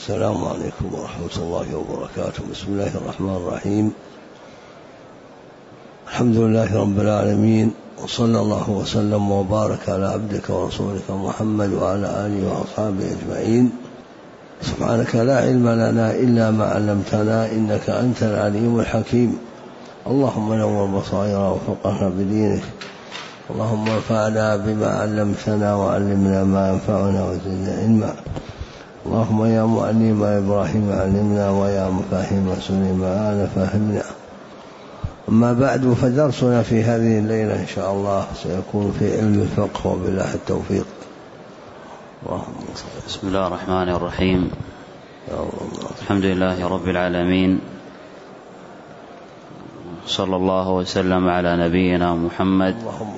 السلام عليكم ورحمة الله وبركاته. بسم الله الرحمن الرحيم. الحمد لله رب العالمين، وصلى الله وسلم وبارك على عبدك ورسولك محمد وعلى آله وأصحابه أجمعين. سبحانك لا علم لنا إلا ما علمتنا، إنك أنت العليم الحكيم. اللهم نور بصائرنا وفقهنا بدينك، اللهم انفعنا بما علمتنا وعلمنا ما ينفعنا وزدنا علما. اللهم يا معلم إبراهيم علمنا، ويا مفاهيم سليمان فهمنا. أما بعد، فدرسنا في هذه الليلة إن شاء الله سيكون في علم الفقه، وبالله التوفيق. بسم الله الرحمن الرحيم. الحمد لله رب العالمين، صلى الله وسلم على نبينا محمد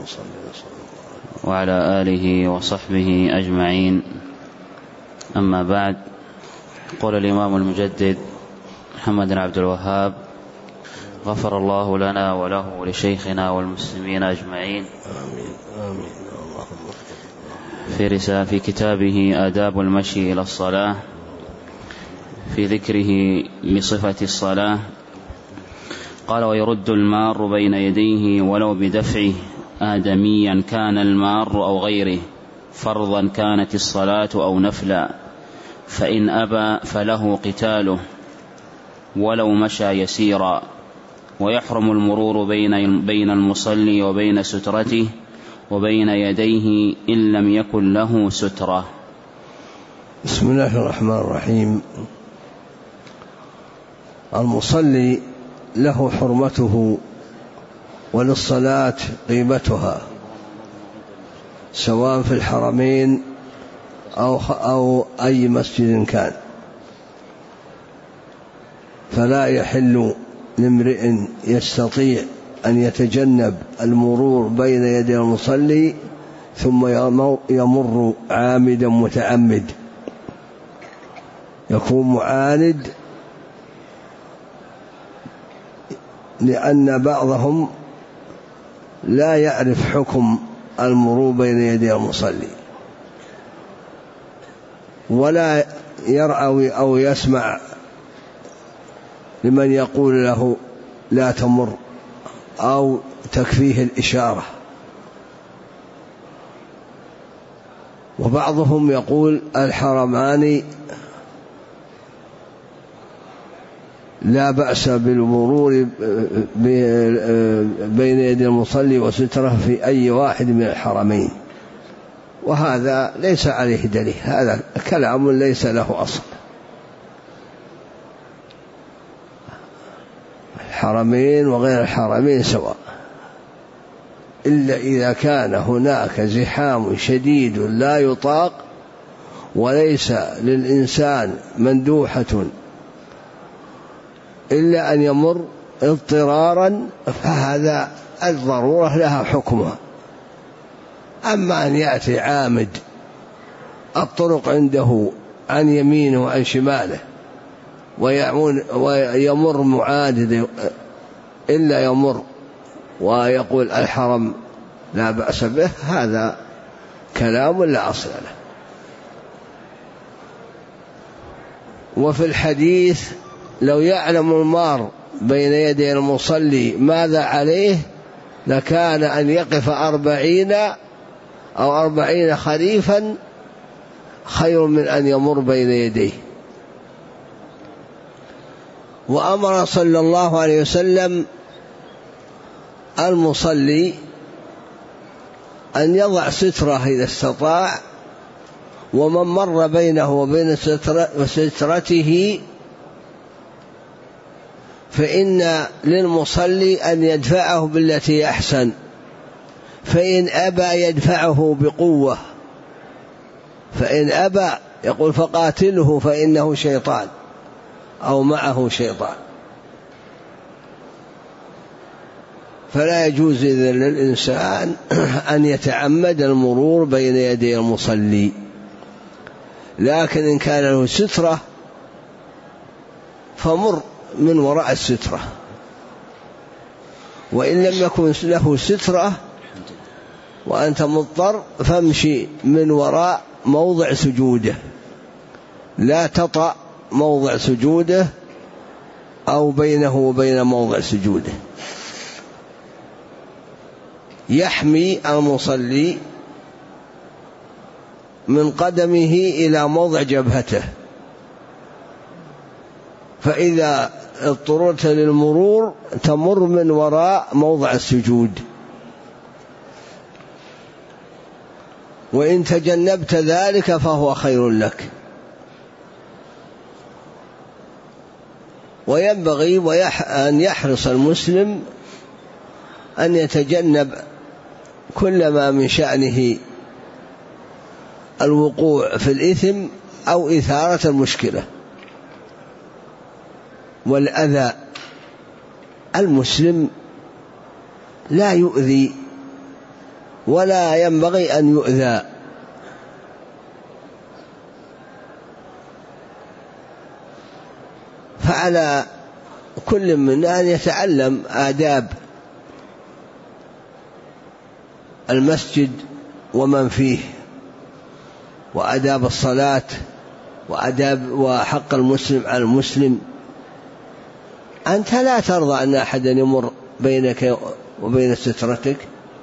وعلى آله وصحبه أجمعين. أما بعد، قال الإمام المجدد محمد بن عبد الوهاب غفر الله لنا وله ولشيخنا والمسلمين أجمعين. في كتابه آداب المشي إلى الصلاة، في ذكره لصفة الصلاة، قال: ويرد المار بين يديه ولو بدفعه، آدميا كان المار أو غيره، فرضا كانت الصلاة أو نفلا، فإن أبى فله قتاله ولو مشى يسيرا، ويحرم المرور بين المصلي وبين سترته وبين يديه إن لم يكن له سترة. بسم الله الرحمن الرحيم. المصلي له حرمته وللصلاة قيمتها، سواء في الحرمين أو أي مسجد كان، فلا يحل لامرئ يستطيع أن يتجنب المرور بين يدي المصلي ثم يمر عامدا متعمد، يكون معاند، لأن بعضهم لا يعرف حكم المرور بين يدي المصلي، ولا يرعوي أو يسمع لمن يقول له لا تمر أو تكفيه الإشارة. وبعضهم يقول الحرمان لا بأس بالمرور بين يدي المصلي وستره في أي واحد من الحرمين، وهذا ليس عليه دليل، هذا كلام ليس له أصل. الحرمين وغير الحرمين سواء، إلا إذا كان هناك زحام شديد لا يطاق وليس للإنسان مندوحة إلا أن يمر اضطرارا، فهذا الضرورة لها حكمها. أما أن يأتي عامد الطرق عنده عن يمينه وعن شماله ويمر معاند إلا يمر ويقول الحرم لا بأس به، هذا كلام لا أصل له. وفي الحديث: لو يعلم المار بين يدي المصلي ماذا عليه لكان أن يقف 40 خريفا خير من أن يمر بين يديه. وأمر صلى الله عليه وسلم المصلي أن يضع سترة إذا استطاع، ومن مر بينه وبين سترته فإن للمصلي أن يدفعه بالتي أحسن، فإن أبى يدفعه بقوة، فإن أبى يقول فقاتله فإنه شيطان أو معه شيطان. فلا يجوز إذن للإنسان أن يتعمد المرور بين يدي المصلي، لكن إن كان له سترة فمر من وراء السترة، وإن لم يكن له سترة وأنت مضطر فامشي من وراء موضع سجوده، لا تطأ موضع سجوده أو بينه وبين موضع سجوده. يحمي المصلي من قدمه إلى موضع جبهته، فإذا اضطررت للمرور تمر من وراء موضع السجود، وإن تجنبت ذلك فهو خير لك. وينبغي أن يحرص المسلم أن يتجنب كل ما من شأنه الوقوع في الإثم أو إثارة المشكلة والأذى. المسلم لا يؤذي ولا ينبغي أن يؤذى، فعلى كل منا أن يتعلم آداب المسجد ومن فيه، وآداب الصلاة، وآداب وحق المسلم على المسلم. أنت لا ترضى أن أحدا يمر بينك وبين سترتك،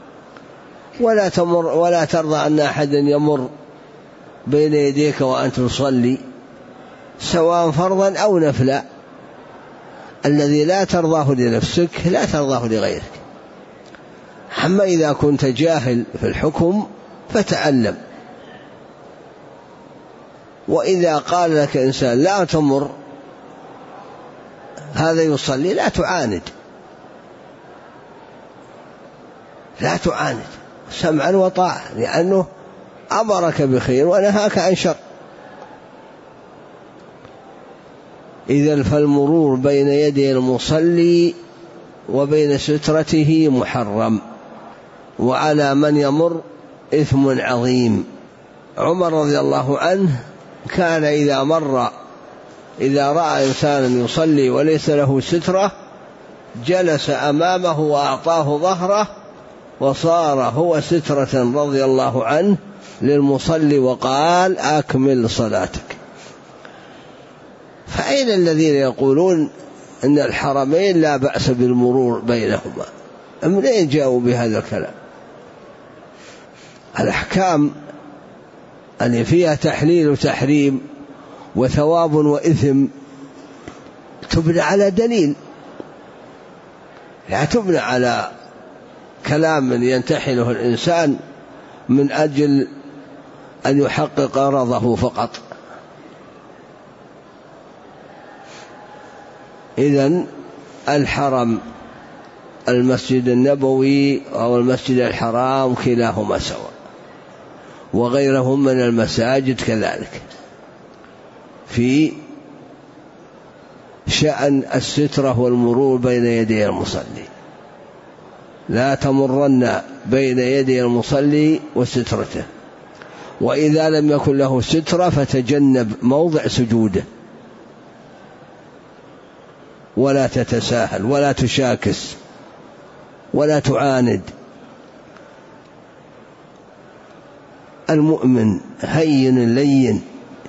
ولا ترضى أن أحدا يمر بين يديك وأنت تصلي، سواء فرضا أو نفلا. الذي لا ترضاه لنفسك لا ترضاه لغيرك. أما إذا كنت جاهل في الحكم فتعلم، وإذا قال لك إنسان لا تمر هذا يصلي لا تعاند، لا تعاند، سمعا وطاعة، لأنه أمرك بخير ونهاك عن شر. إذن فالمرور بين يدي المصلي وبين سترته محرم، وعلى من يمر إثم عظيم. عمر رضي الله عنه كان إذا رأى إنسانا يصلي وليس له سترة جلس أمامه وأعطاه ظهره، وصار هو سترة رضي الله عنه للمصلي، وقال أكمل صلاتك. فأين الذين يقولون أن الحرمين لا بأس بالمرور بينهما؟ منين جاءوا بهذا الكلام؟ الأحكام اللي فيها تحليل وتحريم وثواب وإثم تبنى على دليل، لا تبنى على كلام ينتحله الإنسان من أجل أن يحقق غرضه فقط. إذن الحرم، المسجد النبوي أو المسجد الحرام كلاهما سواء، وغيرهم من المساجد كذلك في شأن السترة والمرور بين يدي المصلي. لا تمرن بين يدي المصلي وسترته، وإذا لم يكن له سترة فتجنب موضع سجوده، ولا تتساهل ولا تشاكس ولا تعاند. المؤمن هين لين،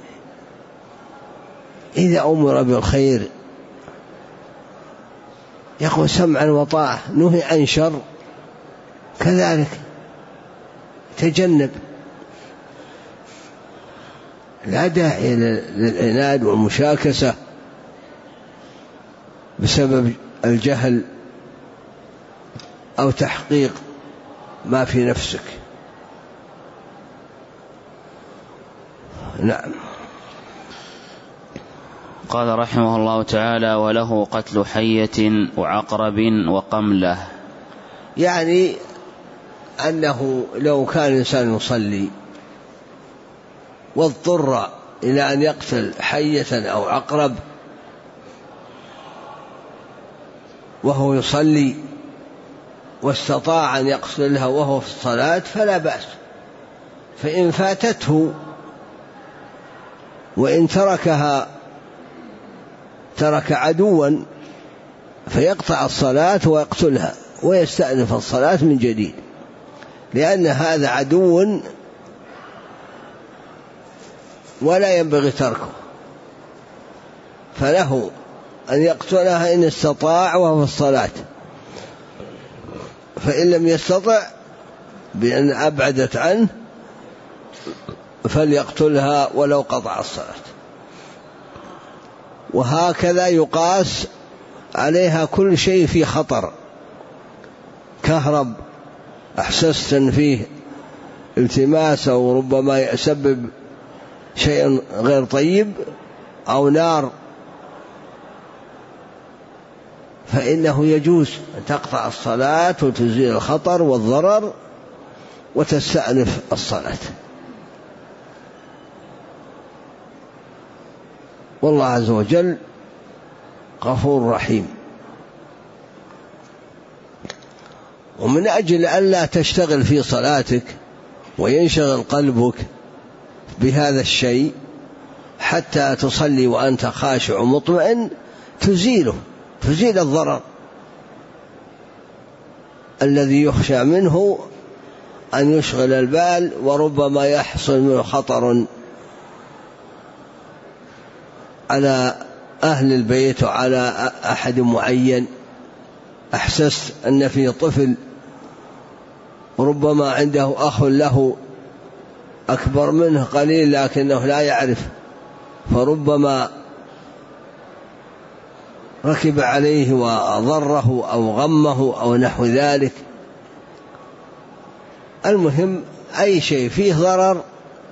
إذا أمر بالخير يقول سمعا وطاعة، نهي عن شر كذلك تجنب. لا داعي للعناد والمشاكسة بسبب الجهل أو تحقيق ما في نفسك. نعم. قال رحمه الله تعالى: وله قتل حية وعقرب وقملة. يعني أنه لو كان إنسان يصلي واضطر إلى أن يقتل حية أو عقرب وهو يصلي واستطاع أن يقتلها وهو في الصلاة فلا بأس، فإن فاتته وإن تركها ترك عدوا فيقطع الصلاة ويقتلها ويستأنف الصلاة من جديد، لأن هذا عدو ولا ينبغي تركه. فله أن يقتلها إن استطاع وهو في الصلاة، فإن لم يستطع بأن أبعدت عنه فليقتلها ولو قطع الصلاة. وهكذا يقاس عليها كل شيء في خطر، كهرب أحسست فيه التماس أو ربما يسبب شيء غير طيب، أو نار، فإنه يجوز أن تقطع الصلاة وتزيل الخطر والضرر وتستأنف الصلاة. والله عز وجل غفور رحيم. ومن أجل أن لا تشتغل في صلاتك وينشغل قلبك بهذا الشيء حتى تصلي وأنت خاشع ومطمئن، تزيل الضرر الذي يخشى منه أن يشغل البال، وربما يحصل منه خطر على أهل البيت وعلى أحد معين. أحسست أن فيه طفل ربما عنده أخ له أكبر منه قليل لكنه لا يعرف، فربما ركب عليه وضره أو غمه أو نحو ذلك. المهم أي شيء فيه ضرر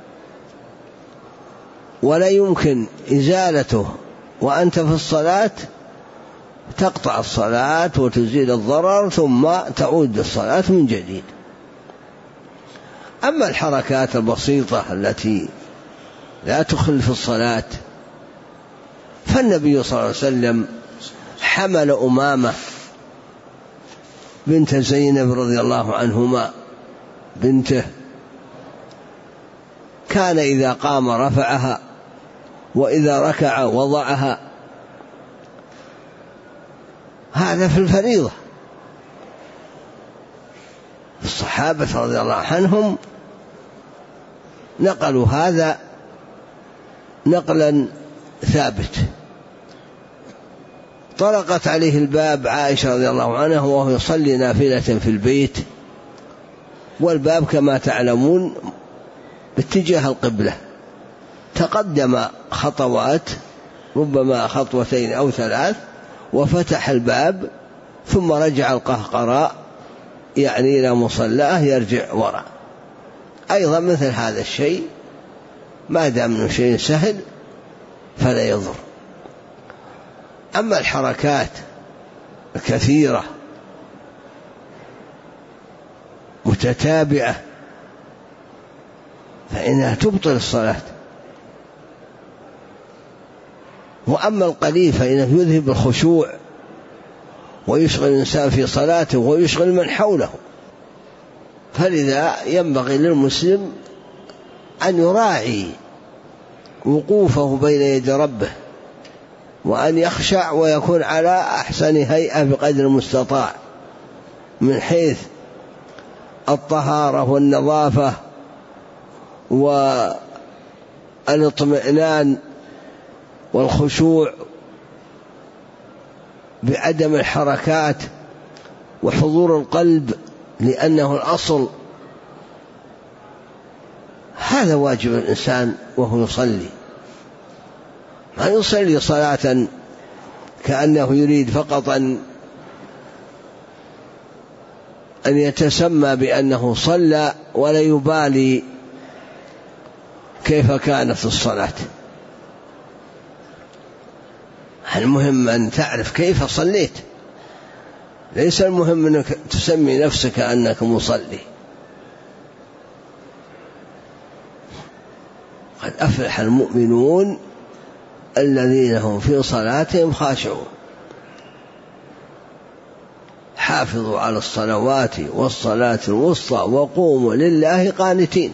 ولا يمكن إزالته وأنت في الصلاة، تقطع الصلاة وتزيل الضرر ثم تعود الصلاة من جديد. أما الحركات البسيطة التي لا تخل في الصلاة، فالنبي صلى الله عليه وسلم حمل أمامة بنت زينب رضي الله عنهما بنته، كان إذا قام رفعها وإذا ركع وضعها، هذا في الفريضة. الصحابة رضي الله عنهم نقلوا هذا نقلا ثابت. طرقت عليه الباب عائشة رضي الله عنها وهو يصلي نافلة في البيت، والباب كما تعلمون باتجاه القبلة، تقدم خطوات ربما خطوتين أو ثلاث وفتح الباب ثم رجع القهقراء يعني إلى مصلاه يرجع وراء. أيضا مثل هذا الشيء ما دام انه شيء سهل فلا يضر. أما الحركات الكثيرة متتابعة فإنها تبطل الصلاة. وأما القليل فإنه يذهب الخشوع ويشغل الإنسان في صلاته ويشغل من حوله. فلذا ينبغي للمسلم أن يراعي وقوفه بين يدي ربه، وأن يخشع ويكون على أحسن هيئة بقدر المستطاع من حيث الطهارة والنظافة والاطمئنان والخشوع بعدم الحركات وحضور القلب، لأنه الأصل. هذا واجب الإنسان وهو يصلي، ما يصلي صلاة كأنه يريد فقط أن يتسمى بأنه صلى ولا يبالي كيف كانت الصلاة. المهم أن تعرف كيف صليت، ليس المهم أنك تسمي نفسك أنك مصلي. قد أفلح المؤمنون الذين هم في صلاتهم خاشعون. حافظوا على الصلوات والصلاة الوسطى وقوموا لله قانتين.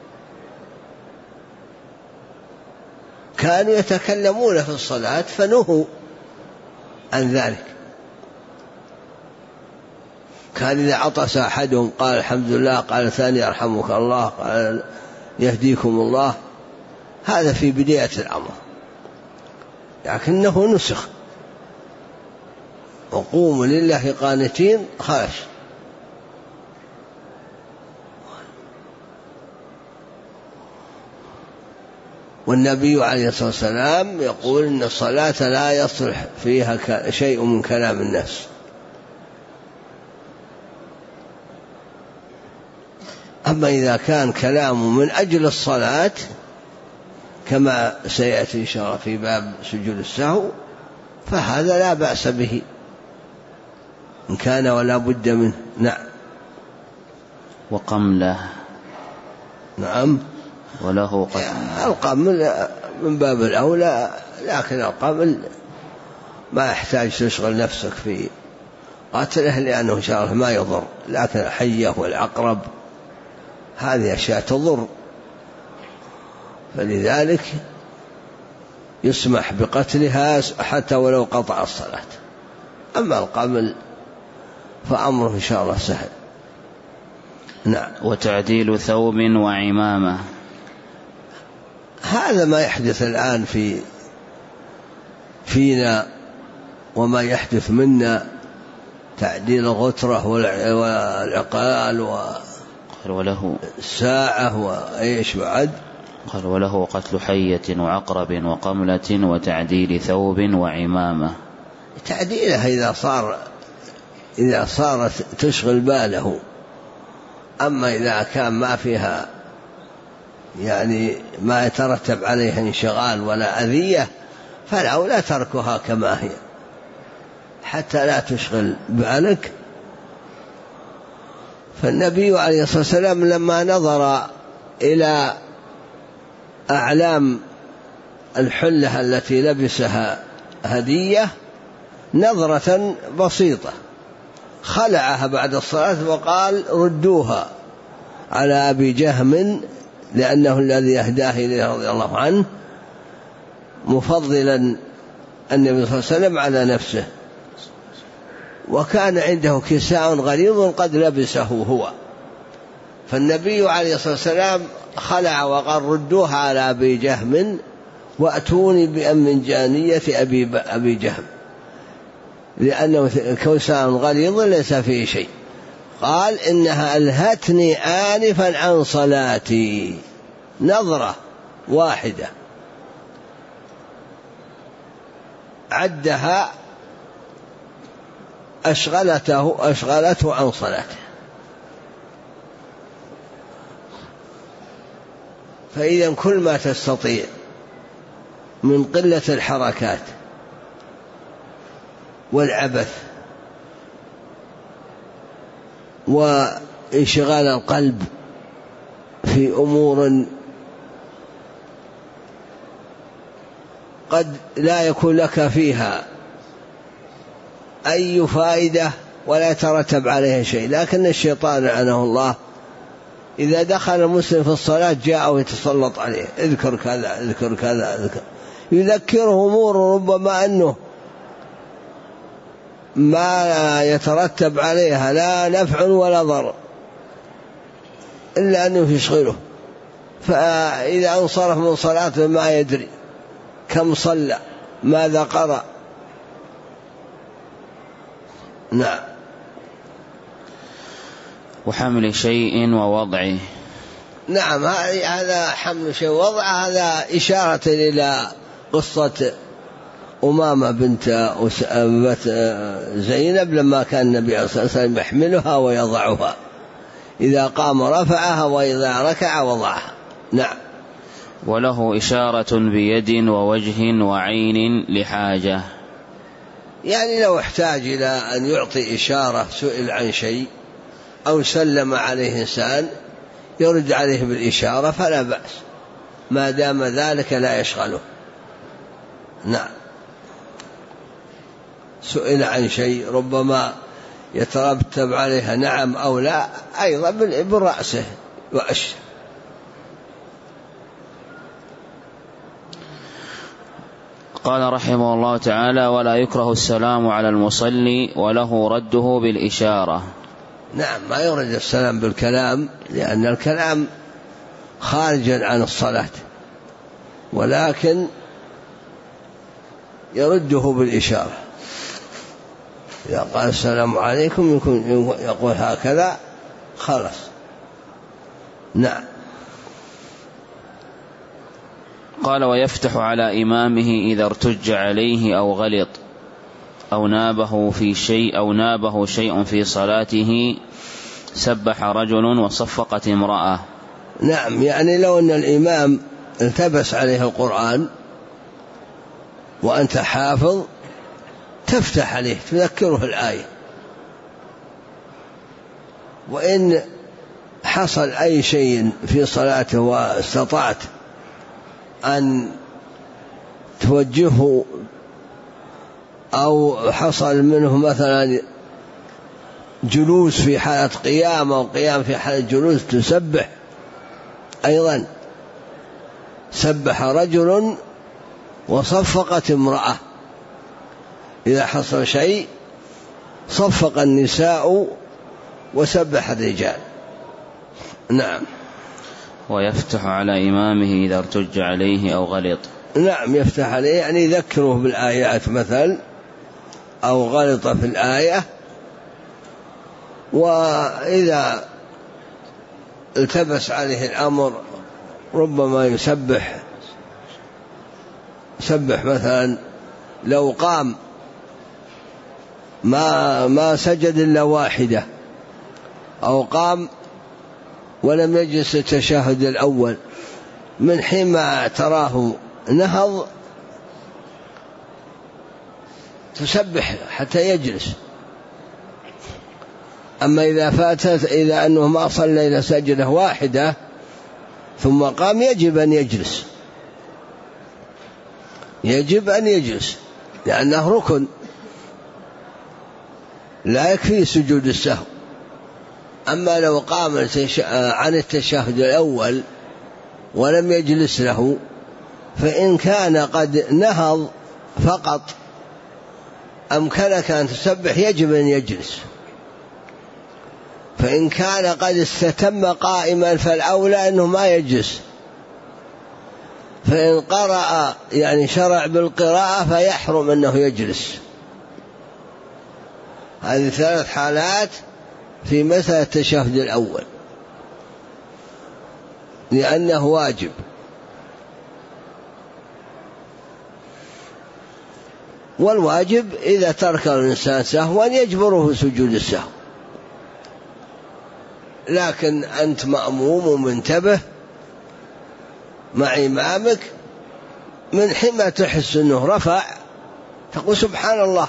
كانوا يتكلمون في الصلاة فنهوا عن ذلك. كان إذا عطس أحدهم قال الحمد لله، قال الثاني يرحمك الله، قال يهديكم الله. هذا في بداية الأمر. لكنه نسخ، وقوموا لله قانتين خرج. والنبي عليه الصلاة والسلام يقول إن الصلاة لا يصلح فيها شيء من كلام الناس. أما إذا كان كلام من أجل الصلاة كما سيأتي إن شاء الله في باب سجود السهو فهذا لا بأس به إن كان ولا بد منه. نعم. وقمله. نعم. وله قتل. القمل من باب الأولى، لكن القمل ما يحتاج تشغل نفسك في قتله لأنه إن شاء الله ما يضر، لكن الحية والعقرب هذه أشياء تضر، فلذلك يسمح بقتلها حتى ولو قطع الصلاة. أما القمل فأمره إن شاء الله سهل. نعم. وتعديل ثوب وعمامة. هذا ما يحدث الآن فينا وما يحدث منا، تعديل الغترة والعقال وله الساعة وإيش بعد. قال وله قتل حية وعقرب وقملة وتعديل ثوب وعمامة. تعديلها إذا صارت تشغل باله، أما إذا كان ما فيها يعني ما يترتب عليها انشغال ولا أذية فالأولى تركها كما هي حتى لا تشغل بالك. فالنبي عليه الصلاة والسلام لما نظر إلى أعلام الحلة التي لبسها هدية نظرة بسيطة خلعها بعد الصلاة وقال ردوها على أبي جهم، لأنه الذي أهداه إليه رضي الله عنه، مفضلا النبي صلى الله عليه وسلم على نفسه. وكان عنده كساء غليظ قد لبسه هو، فالنبي عليه الصلاة والسلام خلع وقال ردوها على أبي جهم وأتوني بأمنجانية أبي جهم، لأنه كساء غليظ ليس فيه شيء. قال إنها ألهتني آنفا عن صلاتي، نظرة واحدة عدها أشغلته عن صلاته. فإذا كل ما تستطيع من قلة الحركات والعبث وانشغال القلب في أمور قد لا يكون لك فيها أي فائدة ولا يترتب عليها شيء، لكن الشيطان لعنه الله إذا دخل المسلم في الصلاة جاء ويتسلط عليه، اذكر كذا اذكر كذا اذكر، يذكره أمور ربما أنه ما يترتب عليها لا نفع ولا ضر إلا أنه يشغله، فإذا انصرف من صلاته ما يدري كم صلى ماذا قرأ. نعم. وحمل شيء ووضعه. نعم، هذا حمل شيء ووضعه، هذا إشارة إلى قصة أمامة بنت زينب لما كان النبي صلى الله عليه وسلم يحملها ويضعها، إذا قام رفعها وإذا ركع وضعها. نعم. وله إشارة بيد ووجه وعين لحاجة، يعني لو احتاج إلى أن يعطي إشارة، سئل عن شيء أو سلم عليه إنسان يرد عليه بالإشارة فلا بأس ما دام ذلك لا يشغله. نعم. سئل عن شيء ربما يترتب عليها نعم أو لا، أيضا برأسه وأشهر. قال رحمه الله تعالى: ولا يكره السلام على المصلي وله رده بالإشارة. نعم، ما يرد السلام بالكلام لأن الكلام خارج عن الصلاة، ولكن يرده بالإشارة. إذا قال السلام عليكم يقول هكذا خلاص. نعم. قال: ويفتح على إمامه إذا ارتج عليه أو غلط أو نابه شيء في صلاته، سبح رجل وصفقت امرأة. نعم، يعني لو أن الإمام التبس عليه القرآن وأنت حافظ تفتح عليه تذكره الآية، وإن حصل أي شيء في صلاته واستطعت أن توجهه أو حصل منه مثلا جلوس في حالة قيام أو قيام في حالة جلوس، تسبح أيضا. سبح رجل وصفقت امرأة، إذا حصل شيء صفق النساء وسبح الرجال. نعم. ويفتح على إمامه إذا ارتج عليه أو غلط. نعم، يفتح عليه يعني يذكره بالآيات مثل أو غلط في الآية، وإذا التبس عليه الأمر ربما يسبح مثلا لو قام ما سجد إلا واحدة، أو قام ولم يجلس التشهد الأول، من حين ما تراه نهض تسبح حتى يجلس. أما إذا فاتت، إذا أنه ما صلى إلى سجدة واحدة ثم قام، يجب أن يجلس لأنه ركن، لا يكفي سجود السهو. أما لو قام عن التشهد الأول ولم يجلس له، فإن كان قد نهض فقط أمكنك أن تسبح، يجب أن يجلس. فإن كان قد استتم قائما فالأولى أنه ما يجلس. فإن قرأ يعني شرع بالقراءة فيحرم أنه يجلس. هذه 3 حالات في مسألة التشهد الأول، لأنه واجب. والواجب إذا ترك الإنسان سهوا يجبره سجود السهو، لكن أنت مأموم ومنتبه مع إمامك، من حين ما تحس أنه رفع تقول سبحان الله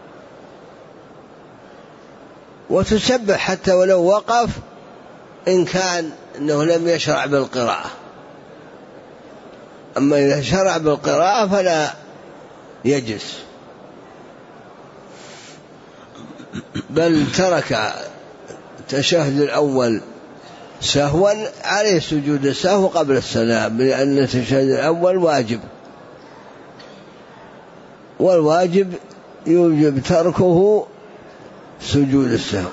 وتسبح حتى ولو وقف، إن كان أنه لم يشرع بالقراءة. أما إذا شرع بالقراءة فلا يجلس، بل ترك التشهد الأول سهوا عليه سجود السهو قبل السلام، لأن التشهد الأول واجب، والواجب يوجب تركه سجود السهو.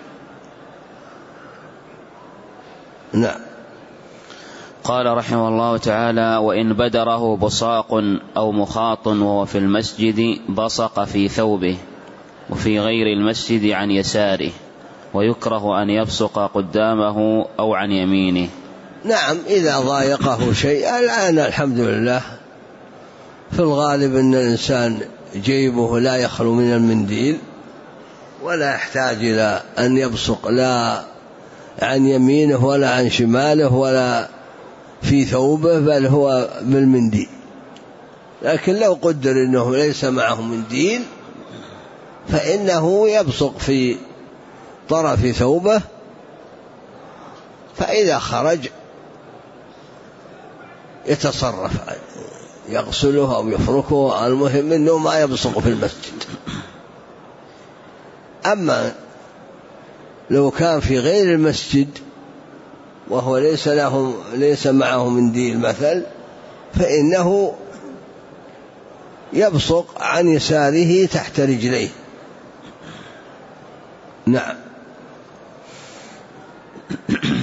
نعم. قال رحمه الله تعالى: وإن بدره بصاق أو مخاط وهو في المسجد بصق في ثوبه وفي غير المسجد عن يساره، ويكره أن يبصق قدامه أو عن يمينه. نعم، إذا ضايقه شيء. الآن الحمد لله في الغالب أن الإنسان جيبه لا يخلو من المنديل، ولا يحتاج إلى أن يبصق لا عن يمينه ولا عن شماله ولا في ثوبه، بل هو بالمنديل. لكن لو قدر أنه ليس معه منديل فإنه يبصق في طرف ثوبه، فإذا خرج يتصرف، يغسله أو يفركه، المهم أنه ما يبصق في المسجد. أما لو كان في غير المسجد وهو ليس معه منديل مثل، فإنه يبصق عن يساره تحت رجليه. نعم.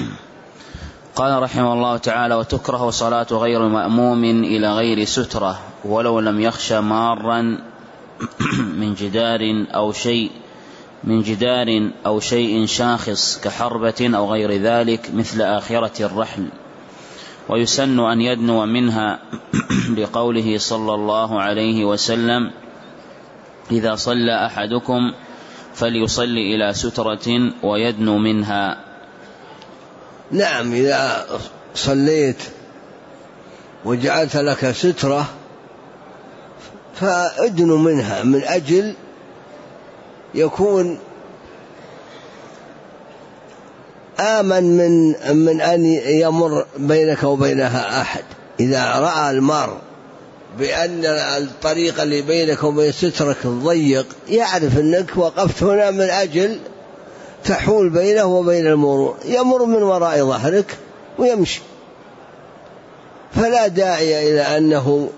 قال رحمه الله تعالى: وتكره صلاة غير مأموم إلى غير سترة ولو لم يخش مارا من جدار أو شيء شاخص كحربة أو غير ذلك مثل آخرة الرحل. ويسن أن يدنو منها لقوله صلى الله عليه وسلم: إذا صلى أحدكم فليصلي إلى سترة ويدنو منها. نعم، إذا صليت وجعلت لك سترة فأدنو منها، من أجل يكون آمن من أن يمر بينك وبينها أحد. إذا رأى المار بأن الطريق اللي بينك وبين سترك ضيق، يعرف أنك وقفت هنا من أجل تحول بينه وبين المرور، يمر من وراء ظهرك ويمشي، فلا داعي إلى أنه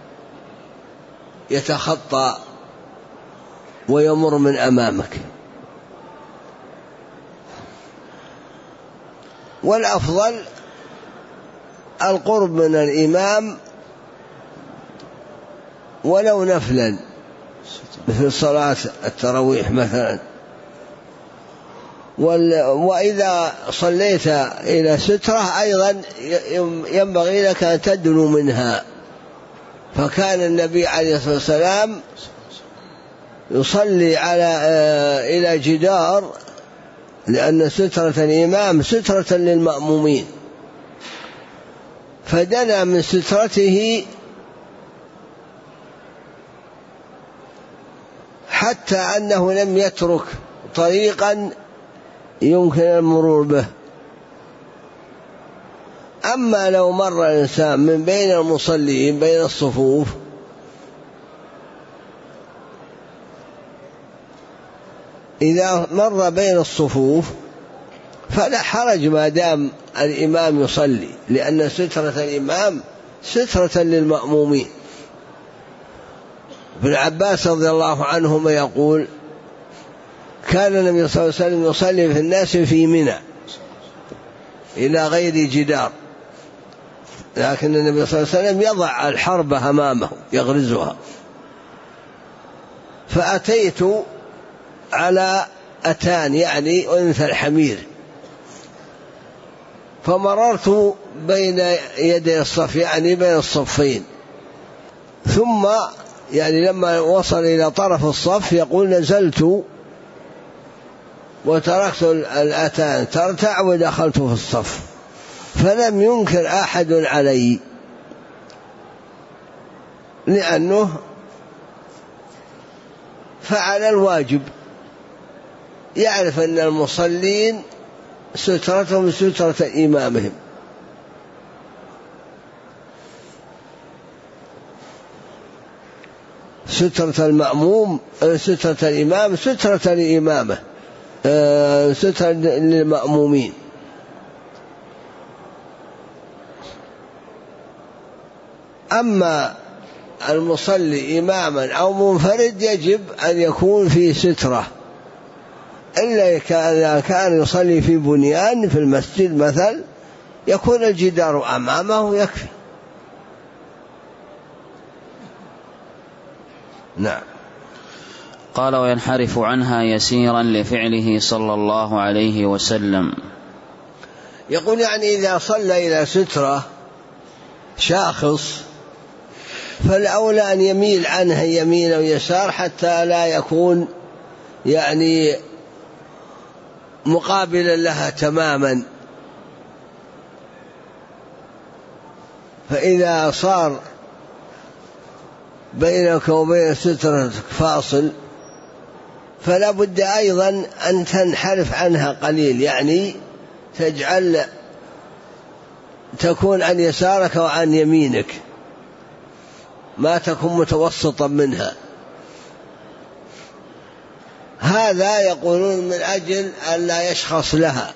يتخطى ويمر من أمامك. والأفضل القرب من الإمام ولو نفلا، مثل صلاة التراويح مثلا. وإذا صليت إلى سترة أيضا ينبغي لك أن تدنو منها، فكان النبي عليه الصلاة والسلام يصلي إلى جدار، لأن سترة الإمام سترة للمأمومين، فدنا من سترته حتى أنه لم يترك طريقا يمكن المرور به. أما لو مر الإنسان من بين المصلين بين الصفوف إذا مر بين الصفوف فلا حرج ما دام الإمام يصلي، لأن سترة الإمام سترة للمأمومين. ابن عباس رضي الله عنهما يقول: كان النبي صلى الله عليه وسلم يصلي في الناس في منى إلى غير جدار، لكن النبي صلى الله عليه وسلم يضع الحربة أمامه يغرزها. فأتيت على أتان، يعني أنثى الحمير، فمررت بين يدي الصف، يعني بين الصفين، ثم يعني لما وصل إلى طرف الصف يقول: نزلت وتركت الأتان ترتع ودخلت في الصف، فلم ينكر أحد علي، لأنه فعل الواجب، يعرف أن المصلين سترتهم سترة إمامهم. سترة المأموم سترة الإمام سترة لإمامه، سترة للمأمومين. أما المصلي إماما أو منفرد يجب أن يكون في سترة، إلا إذا كان يصلي في بنيان في المسجد مثل يكون الجدار أمامه يكفي. نعم. قال: وينحرف عنها يسيرا لفعله صلى الله عليه وسلم. يقول يعني إذا صلى إلى سترة شاخص فالأولى أن يميل عنها يمين أو يسار حتى لا يكون يعني مقابلا لها تماما. فإذا صار بينك وبين سترتك فاصل فلا بد أيضا أن تنحرف عنها قليل، يعني تكون عن يسارك وعن يمينك، ما تكون متوسطا منها. هذا يقولون من أجل أن لا يشخص لها.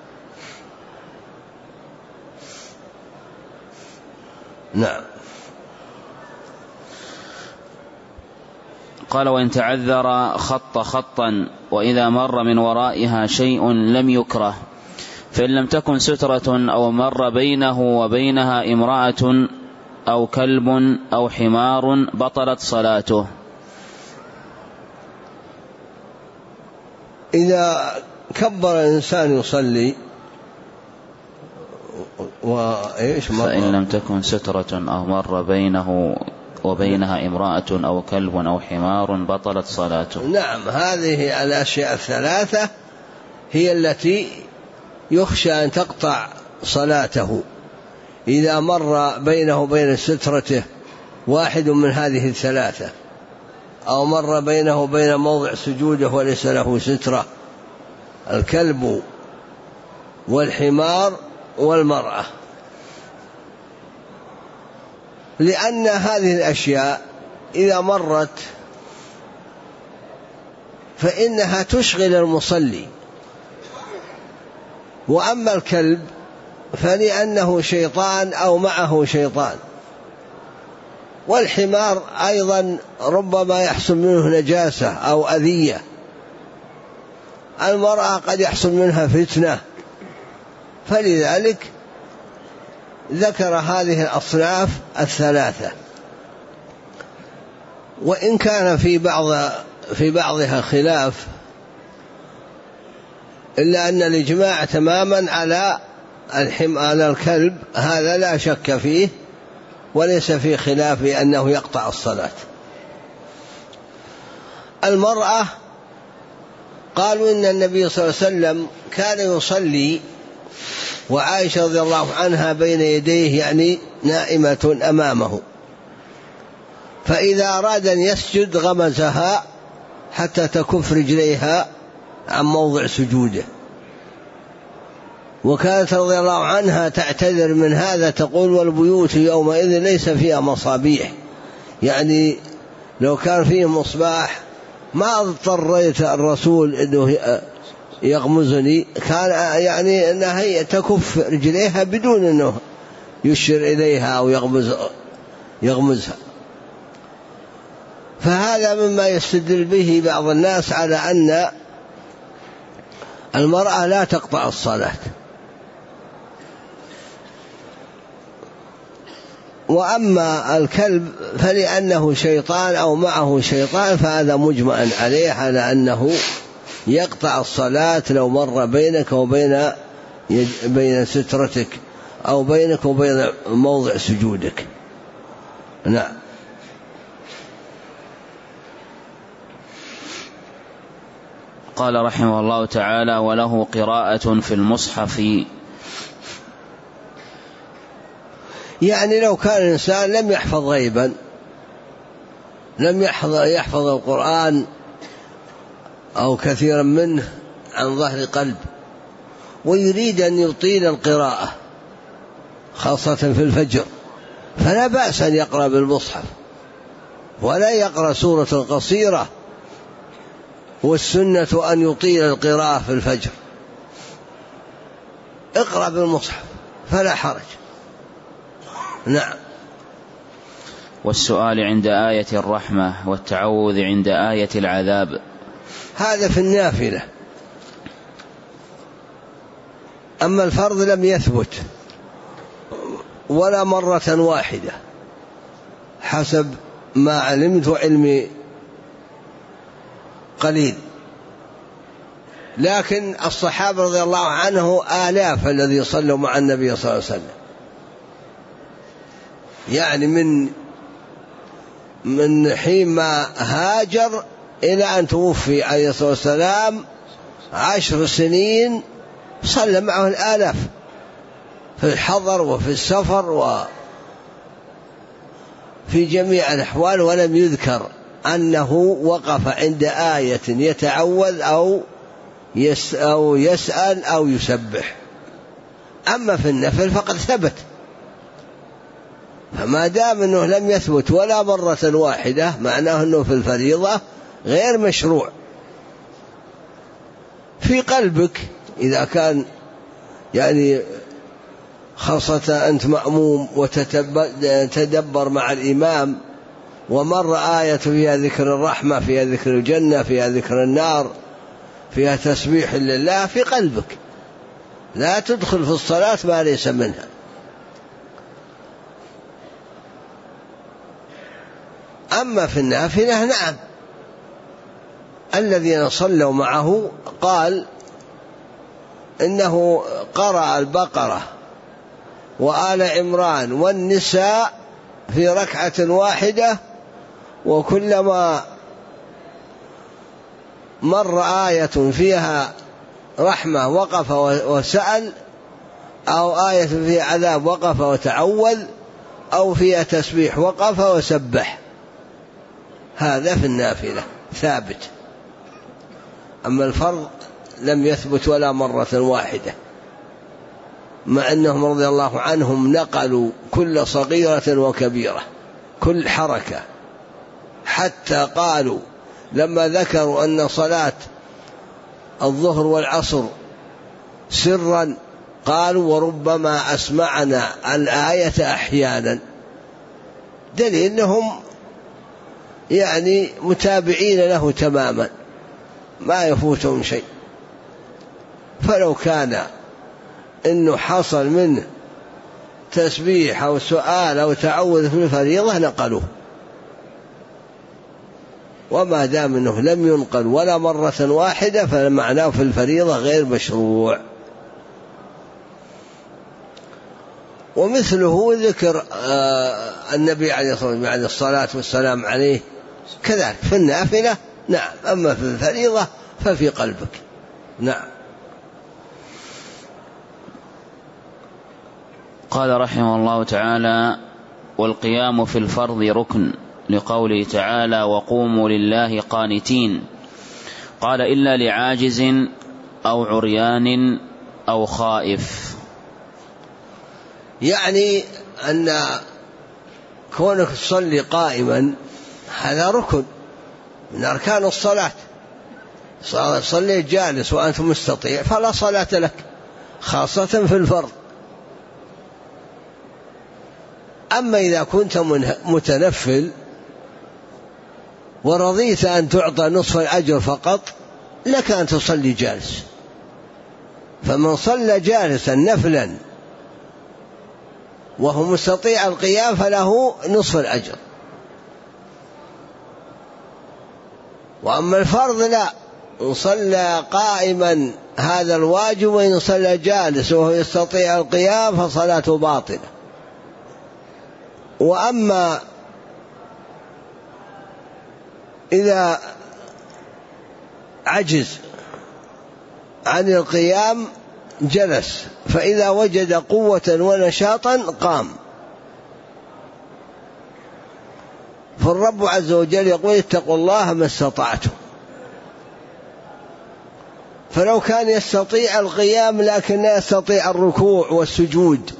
نعم. قال: وإن تعذر خط خطا وإذا مر من ورائها شيء لم يكره، فإن لم تكن سترة أو مر بينه وبينها امرأة أو كلب أو حمار بطلت صلاته. إذا كبر الإنسان يصلي فإن لم تكن سترة أو مر بينه وبينها امرأة أو كلب أو حمار بطلت صلاته. نعم، هذه الأشياء الثلاثة هي التي يخشى أن تقطع صلاته. إذا مر بينه وبين سترته واحد من هذه الثلاثة، أو مر بينه وبين موضع سجوده وليس له سترة، الكلب والحمار والمرأة، لأن هذه الأشياء إذا مرت فإنها تشغل المصلي. وأما الكلب فلأنه شيطان أو معه شيطان، والحمار أيضا ربما يحصل منه نجاسة أو أذية، المرأة قد يحصل منها فتنة، فلذلك ذكر هذه الأصناف الثلاثة. وإن كان في بعضها خلاف، إلا أن الإجماع تماما على الكلب هذا لا شك فيه، وليس في خلاف أنه يقطع الصلاة. المرأة قالوا إن النبي صلى الله عليه وسلم كان يصلي وعائشة رضي الله عنها بين يديه، يعني نائمة أمامه، فإذا أراد أن يسجد غمزها حتى تكف رجليها عن موضع سجوده. وكانت رضي الله عنها تعتذر من هذا، تقول: والبيوت يومئذ ليس فيها مصابيح، يعني لو كان فيه مصباح ما اضطريت الرسول أنه يغمزني، كان يعني أنها تكف رجليها بدون أنه يشير إليها أو يغمزها. فهذا مما يستدل به بعض الناس على أن المرأة لا تقطع الصلاة. وأما الكلب فلأنه شيطان أو معه شيطان، فهذا مجمع عليه على أنه يقطع الصلاة لو مر بينك وبين سترتك أو بينك وبين موضع سجودك. نعم. قال رحمه الله تعالى: وله قراءة في المصحف. يعني لو كان الإنسان لم يحفظ غيبا، لم يحفظ القرآن أو كثيرا منه عن ظهر قلب، ويريد أن يطيل القراءة خاصة في الفجر، فلا بأس أن يقرأ بالمصحف، ولا يقرأ سورة قصيرة، والسنة أن يطيل القراءة في الفجر. اقرأ بالمصحف فلا حرج. نعم. والسؤال عند آية الرحمة والتعوذ عند آية العذاب، هذا في النافلة. أما الفرض لم يثبت ولا مرة واحدة حسب ما علمت، وعلمي قليل، لكن الصحابة رضي الله عنه آلاف الذي صلوا مع النبي صلى الله عليه وسلم، يعني من حين ما هاجر إلى أن توفي عليه الصلاة والسلام 10 سنين صلى معه الآلاف في الحضر وفي السفر وفي جميع الأحوال، ولم يذكر أنه وقف عند آية يتعوذ أو يسأل أو يسبح. أما في النفل فقد ثبت، فما دام أنه لم يثبت ولا مرة واحدة معناه أنه في الفريضة غير مشروع. في قلبك إذا كان يعني خاصة أنت مأموم وتتدبر مع الإمام، ومر آية فيها ذكر الرحمة، فيها ذكر الجنة، فيها ذكر النار، فيها تسبيح لله في قلبك، لا تدخل في الصلاة ما ليس منها. أما في النافلة نعم، الذين صلوا معه قال إنه قرأ البقرة وآل عمران والنساء في ركعة واحدة، وكلما مر آية فيها رحمة وقف وسأل، أو آية فيها عذاب وقف وتعوذ، أو فيها تسبيح وقف وسبح. هذا في النافلة ثابت. أما الفرض لم يثبت ولا مرة واحدة، مع أنهم رضي الله عنهم نقلوا كل صغيرة وكبيرة، كل حركة، حتى قالوا لما ذكروا أن صلاة الظهر والعصر سرا قالوا وربما أسمعنا الآية أحيانا، دليل أنهم يعني متابعين له تماما ما يفوتهم شيء. فلو كان إنه حصل منه تسبيح أو سؤال أو تعوذ في الفريضة نقلوه، وما دام أنه لم ينقل ولا مرة واحدة فمعناه في الفريضة غير مشروع. ومثله ذكر النبي عليه الصلاة والسلام عليه كذلك في النافلة نعم، أما في الفريضة ففي قلبك. نعم. قال رحمه الله تعالى: والقيام في الفرض ركن، لقوله تعالى: وقوموا لله قانتين. قال: إلا لعاجز أو عريان أو خائف. يعني أن كونك تصلي قائما هذا ركن من أركان الصلاة. صلي جالس وأنت مستطيع فلا صلاة لك، خاصة في الفرض. أما إذا كنت متنفل ورضيت أن تعطى نصف الأجر فقط لك أن تصلي جالس. فمن صلى جالسا نفلا وهو مستطيع القيام فله نصف الأجر. وأما الفرض لا، إن صلى قائما هذا الواجب، وإن صلى جالس وهو يستطيع القيام فصلاته باطلة. وأما إذا عجز عن القيام جلس، فإذا وجد قوة ونشاطا قام. فالرب عز وجل يقول: اتقوا الله ما استطعتم. فلو كان يستطيع القيام لكن لا يستطيع الركوع والسجود،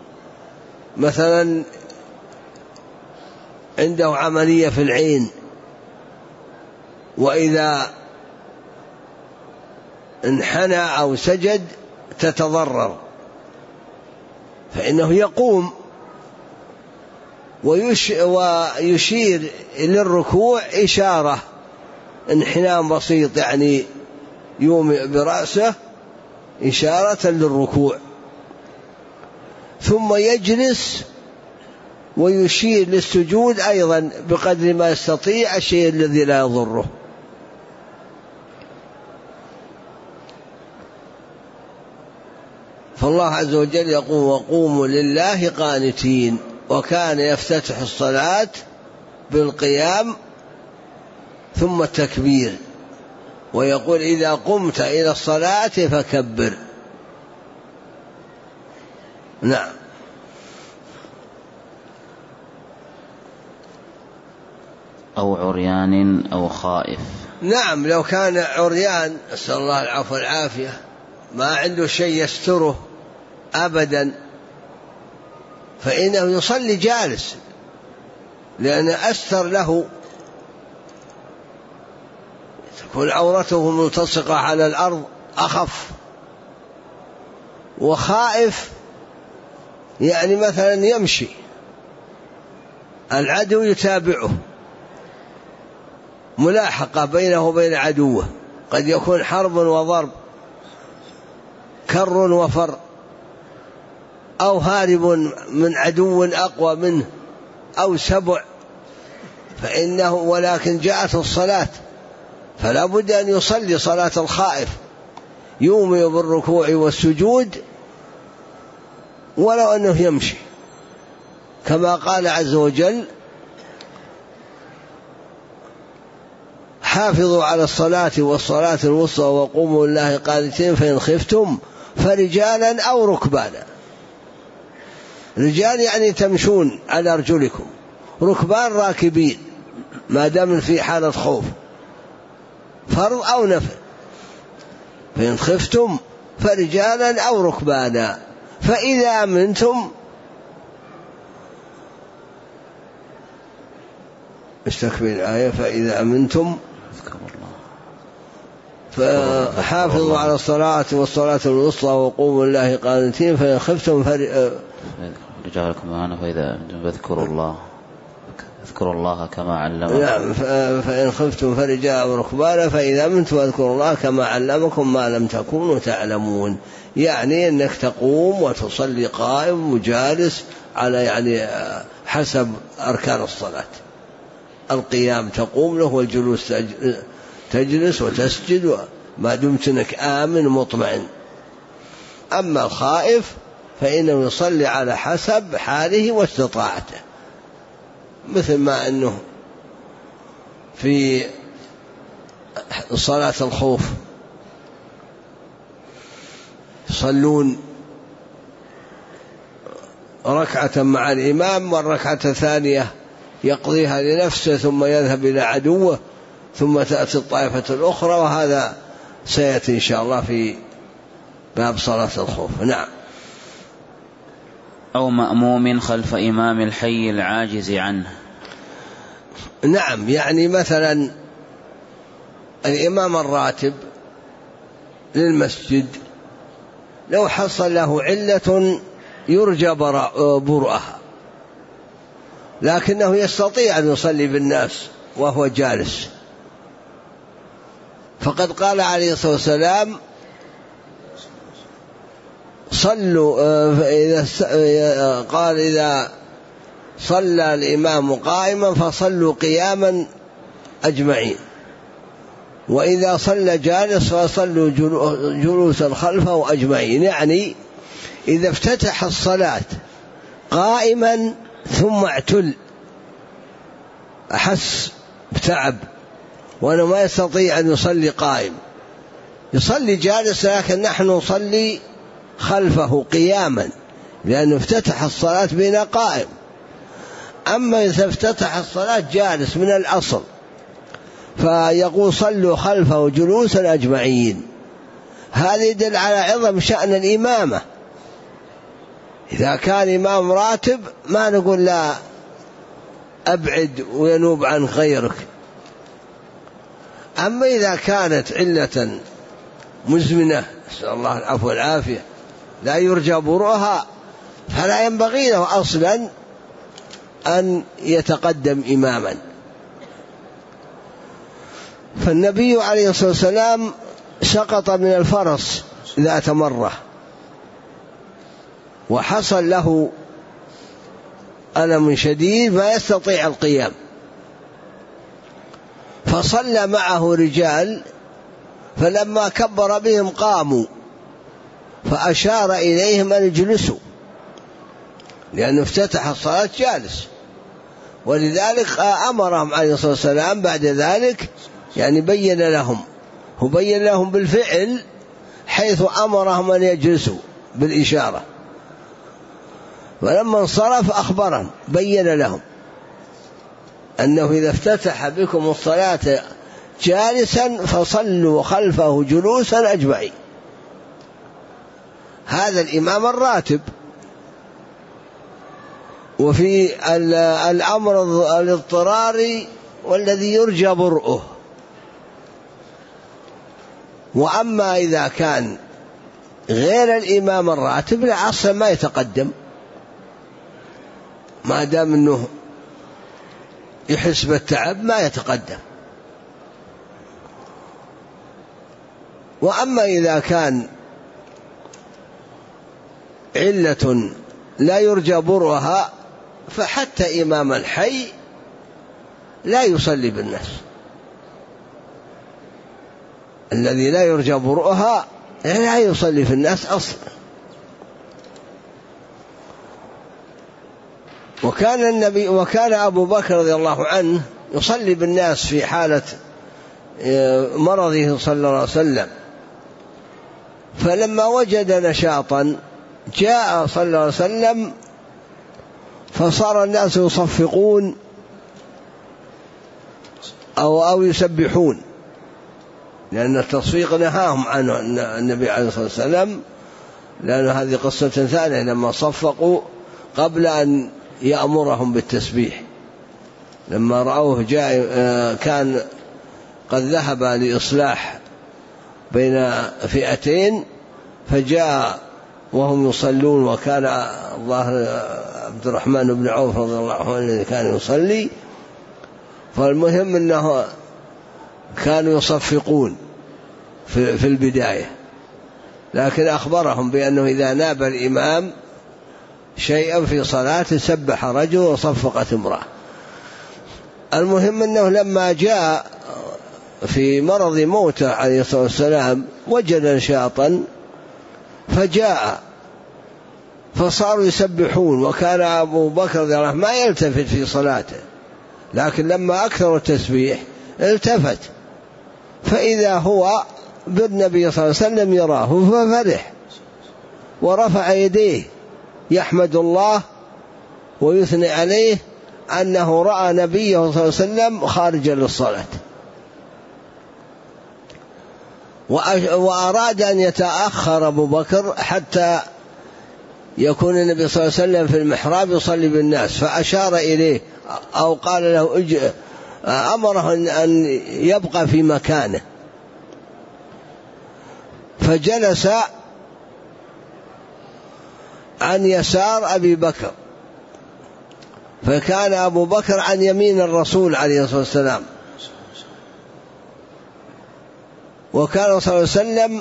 مثلا عنده عملية في العين وإذا انحنى أو سجد تتضرر، فإنه يقوم ويشير للركوع إشارة انحناء بسيط، يعني يومئ برأسه إشارة للركوع، ثم يجلس ويشير للسجود أيضا بقدر ما يستطيع الشيء الذي لا يضره. فالله عز وجل يقول: وقوموا لله قانتين. وكان يفتتح الصلاة بالقيام ثم التكبير، ويقول: إذا قمت إلى الصلاة فكبر. نعم. أو عريان أو خائف. نعم، لو كان عريان نسأل الله العفو والعافية ما عنده شيء يستره أبدا فإنه يصلي جالس، لأن أستر له، تكون عورته ملتصقة على الأرض أخف. وخائف يعني مثلا يمشي العدو يتابعه، ملاحقة بينه وبين عدوه، قد يكون حرب وضرب، كر وفر، أو هارب من عدو أقوى منه، أو سبع، فإنه ولكن جاءت الصلاة فلا بد أن يصلي صلاة الخائف، يومئ بالركوع والسجود ولو أنه يمشي، كما قال عز وجل: حافظوا على الصلاة والصلاة الوسطى وقوموا لله قانتين فإن خفتم فرجالا أو ركبانا. رجال يعني تمشون على أرجلكم، ركبان راكبين ما دام في حالة خوف، فرض أو نفل. فإن خفتم فرجالا أو ركبانا فإذا أمنتم استكمل الآية فإذا أمنتم فحافظوا على الصلاة والصلاة الوسطى وقوموا لله قانتين فإن خفتم رجالكم معنا فإذا أمنتم فاذكروا الله كما علمكم. نعم، فإن خفتم فرجالا وركبانا فإذا أمنتم فاذكروا الله كما علمكم ما لم تكونوا تعلمون. يعني أنك تقوم وتصلي قائم وجالس على يعني حسب أركان الصلاة. القيام تقوم له، والجلوس تجلس وتسجد ما دمت انك آمن مطمئن. أما الخائف فإنه يصلي على حسب حاله واستطاعته، مثل ما أنه في صلاة الخوف يصلون ركعة مع الإمام والركعة الثانية يقضيها لنفسه ثم يذهب إلى عدوه ثم تأتي الطائفة الأخرى، وهذا سيأتي إن شاء الله في باب صلاة الخوف. نعم. أو مأموم خلف إمام الحي العاجز عنه. نعم، يعني مثلا الإمام الراتب للمسجد لو حصل له علة يرجى برؤها، لكنه يستطيع أن يصلي بالناس وهو جالس، فقد قال عليه الصلاة والسلام: صلوا إذا صلى الإمام قائما فصلوا قياما أجمعين، وإذا صلى جالس فصلوا جلوسا خلفه أجمعين. يعني إذا افتتح الصلاة قائما ثم اعتل أحس بتعب وأنه ما يستطيع أن يصلي قائم، يصلي جالس، لكن نحن نصلي خلفه قياما لأنه افتتح الصلاة بنا قائم. أما إذا افتتح الصلاة جالس من الأصل فيقول: صلوا خلفه جلوسا أجمعين. هذا يدل على عظم شأن الإمامة. إذا كان إمام راتب ما نقول لا أبعد وينوب عن غيرك. أما إذا كانت علة مزمنة نسأل الله العفو والعافية لا يرجى برؤها فلا ينبغي له أصلا أن يتقدم إماما. فالنبي عليه الصلاة والسلام سقط من الفرس ذات مرة وحصل له ألم شديد ما يستطيع القيام، فصلى معه رجال، فلما كبر بهم قاموا فأشار إليهم أن يجلسوا لأنه افتتح الصلاة جالس، ولذلك أمرهم عليه الصلاة والسلام بعد ذلك، يعني بين لهم بالفعل، حيث أمرهم أن يجلسوا بالإشارة، ولما انصرف أخبرهم بين لهم أنه إذا افتتح بكم الصلاة جالسا فصلوا خلفه جلوسا أجمعين. هذا الإمام الراتب. وفي الأمر الاضطراري والذي يرجى برؤه. وأما إذا كان غير الإمام الراتب لا أصلا ما يتقدم ما دام أنه يحس بالتعب ما يتقدم. وأما إذا كان علة لا يرجى برؤها فحتى إمام الحي لا يصلي بالناس، الذي لا يرجى برؤها لا يصلي في الناس أصلا. وكان أبو بكر رضي الله عنه يصلي بالناس في حالة مرضه صلى الله عليه وسلم، فلما وجد نشاطا جاء صلى الله عليه وسلم فصار الناس يصفقون أو يسبحون، لأن التصفيق نهاهم عنه النبي عليه الصلاة والسلام، لأن هذه قصة ثانية لما صفقوا قبل أن يأمرهم بالتسبيح، لما رأوه جاء كان قد ذهب لإصلاح بين فئتين فجاء وهم يصلون، وكان الظاهر عبد الرحمن بن عوف رضي الله عنه الذي كان يصلي، فالمهم أنه كانوا يصفقون في البداية، لكن أخبرهم بأنه إذا ناب الإمام شيئا في صلاته سبح رجل وصفقت امرأة. المهم أنه لما جاء في مرض موته عليه الصلاة والسلام وجد نشاطا فجاء فصاروا يسبحون، وكان أبو بكر رضي الله عنه ما يلتفت في صلاته، لكن لما أكثر التسبيح التفت فإذا هو بالنبي صلى الله عليه وسلم يراه ففرح ورفع يديه يحمد الله ويثني عليه أنه رأى نبيه صلى الله عليه وسلم خارجا للصلاة، وأراد أن يتأخر أبو بكر حتى يكون النبي صلى الله عليه وسلم في المحراب يصلي بالناس، فأشار إليه أو قال له أمره أن يبقى في مكانه، فجلس عن يسار أبي بكر، فكان أبو بكر عن يمين الرسول عليه الصلاة والسلام، وكان صلى الله عليه وسلم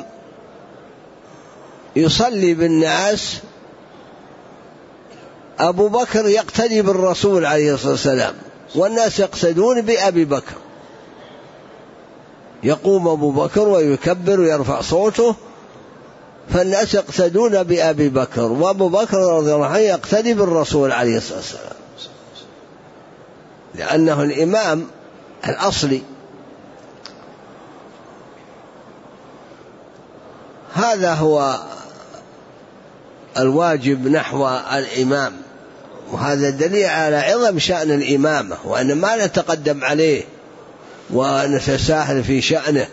يصلي بالناس، أبو بكر يقتدي بالرسول عليه الصلاة والسلام والناس يقتدون بأبي بكر، يقوم أبو بكر ويكبر ويرفع صوته فالناس يقتدون بأبي بكر، وأبو بكر رضي الله عنه يقتدي بالرسول عليه الصلاة والسلام لأنه الإمام الأصلي. هذا هو الواجب نحو الإمام، وهذا دليل على عظم شأن الإمامة، وأن ما نتقدم عليه ونتساهل في شأنه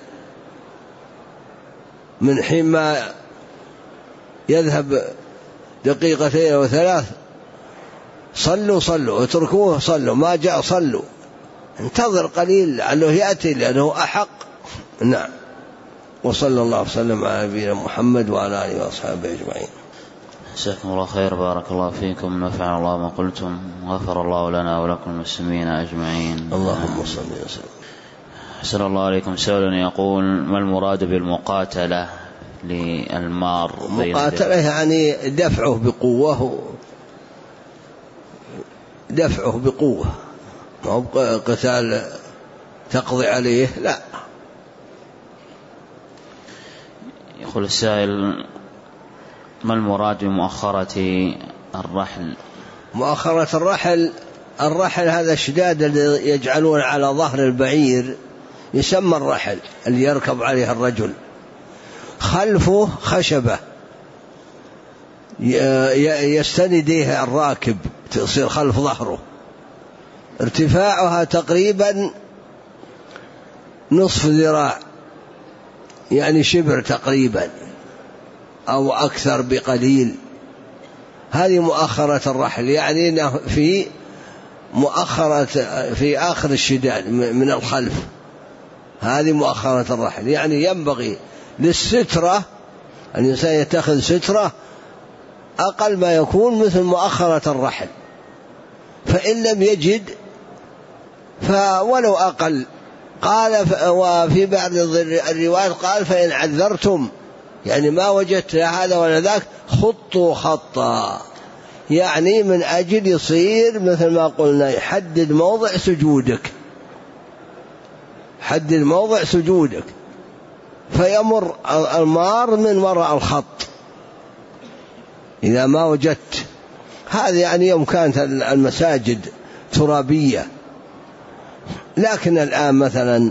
من حين ما يذهب دقيقتين أو ثلاث صلوا اتركوه صلوا، ما جاء صلوا، انتظر قليل لعله يأتي لأنه أحق. نعم. وصلى الله وسلم على نبينا محمد وعلى آله وأصحابه أجمعين. جزاكم الله خير، بارك الله فيكم، نفعنا الله ما قلتم، غفر الله لنا ولكم المسلمين أجمعين. اللهم صل وسلم. أحسن الله عليكم. سؤال يقول: ما المراد بالمقاتلة للمار؟ مقاتلة يعني دفعه بقوة، ما هو قتال تقضي عليه، لا. يقول السائل: ما المراد بمؤخرة الرحل؟ مؤخرة الرحل هذا الشداد الذي يجعلون على ظهر البعير يسمى الرحل، اللي يركب عليه الرجل، خلفه خشبة يستنديه الراكب تصير خلف ظهره، ارتفاعها تقريبا نصف ذراع، يعني شبر تقريبا أو أكثر بقليل. هذه مؤخرة الرحل، يعني أنه في آخر الشداد من الخلف، هذه مؤخرة الرحل. يعني ينبغي للسترة الإنسان يتخذ سترة أقل ما يكون مثل مؤخرة الرحل، فإن لم يجد فولو أقل. قال وفي بعض الروايات قال: فإن عذرتم، يعني ما وجدت لا هذا ولا ذاك، خطوا خطا، يعني من أجل يصير مثل ما قلنا يحدد موضع سجودك، حدد موضع سجودك، فيمر المار من وراء الخط إذا ما وجدت. هذا يعني يوم كانت المساجد ترابية، لكن الآن مثلا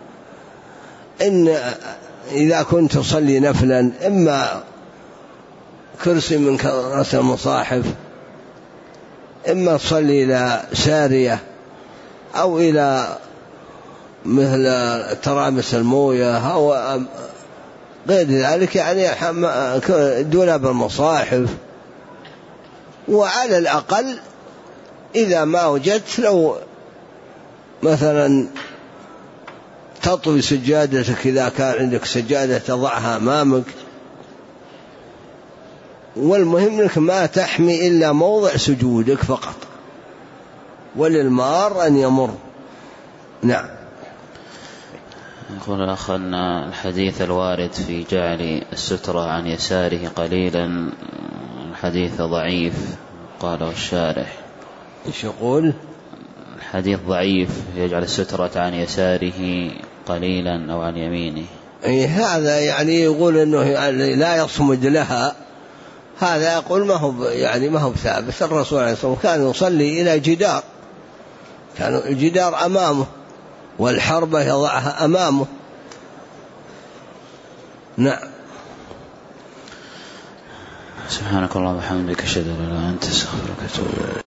إن إذا كنت تصلي نفلا إما كرسي من كراسي المصاحف، إما تصلي إلى سارية أو إلى مثل ترامس الموية أو غير ذلك، يعني دولاب المصاحف. وعلى الأقل إذا ما وجدت، لو مثلا تطوي سجادتك إذا كان عندك سجادة تضعها أمامك، والمهم لك ما تحمي إلا موضع سجودك فقط، وللمار أن يمر. نعم. يقول الأخ أن الحديث الوارد في جعل السترة عن يساره قليلا الحديث ضعيف، قاله الشارح. إيش يقول؟ الحديث ضعيف، يجعل السترة عن يساره قليلا أو عن يمينه. هذا يعني يقول أنه لا يصمد لها، هذا يقول ما هو ثابت. الرسول عليه الصلاة والسلام كان يصلي إلى جدار، كان الجدار أمامه والحربة يضعها أمامه. نعم. سبحانك اللهم وبحمدك، أشهد أن لا إله إلا أنت، أستغفرك وأتوب إليك.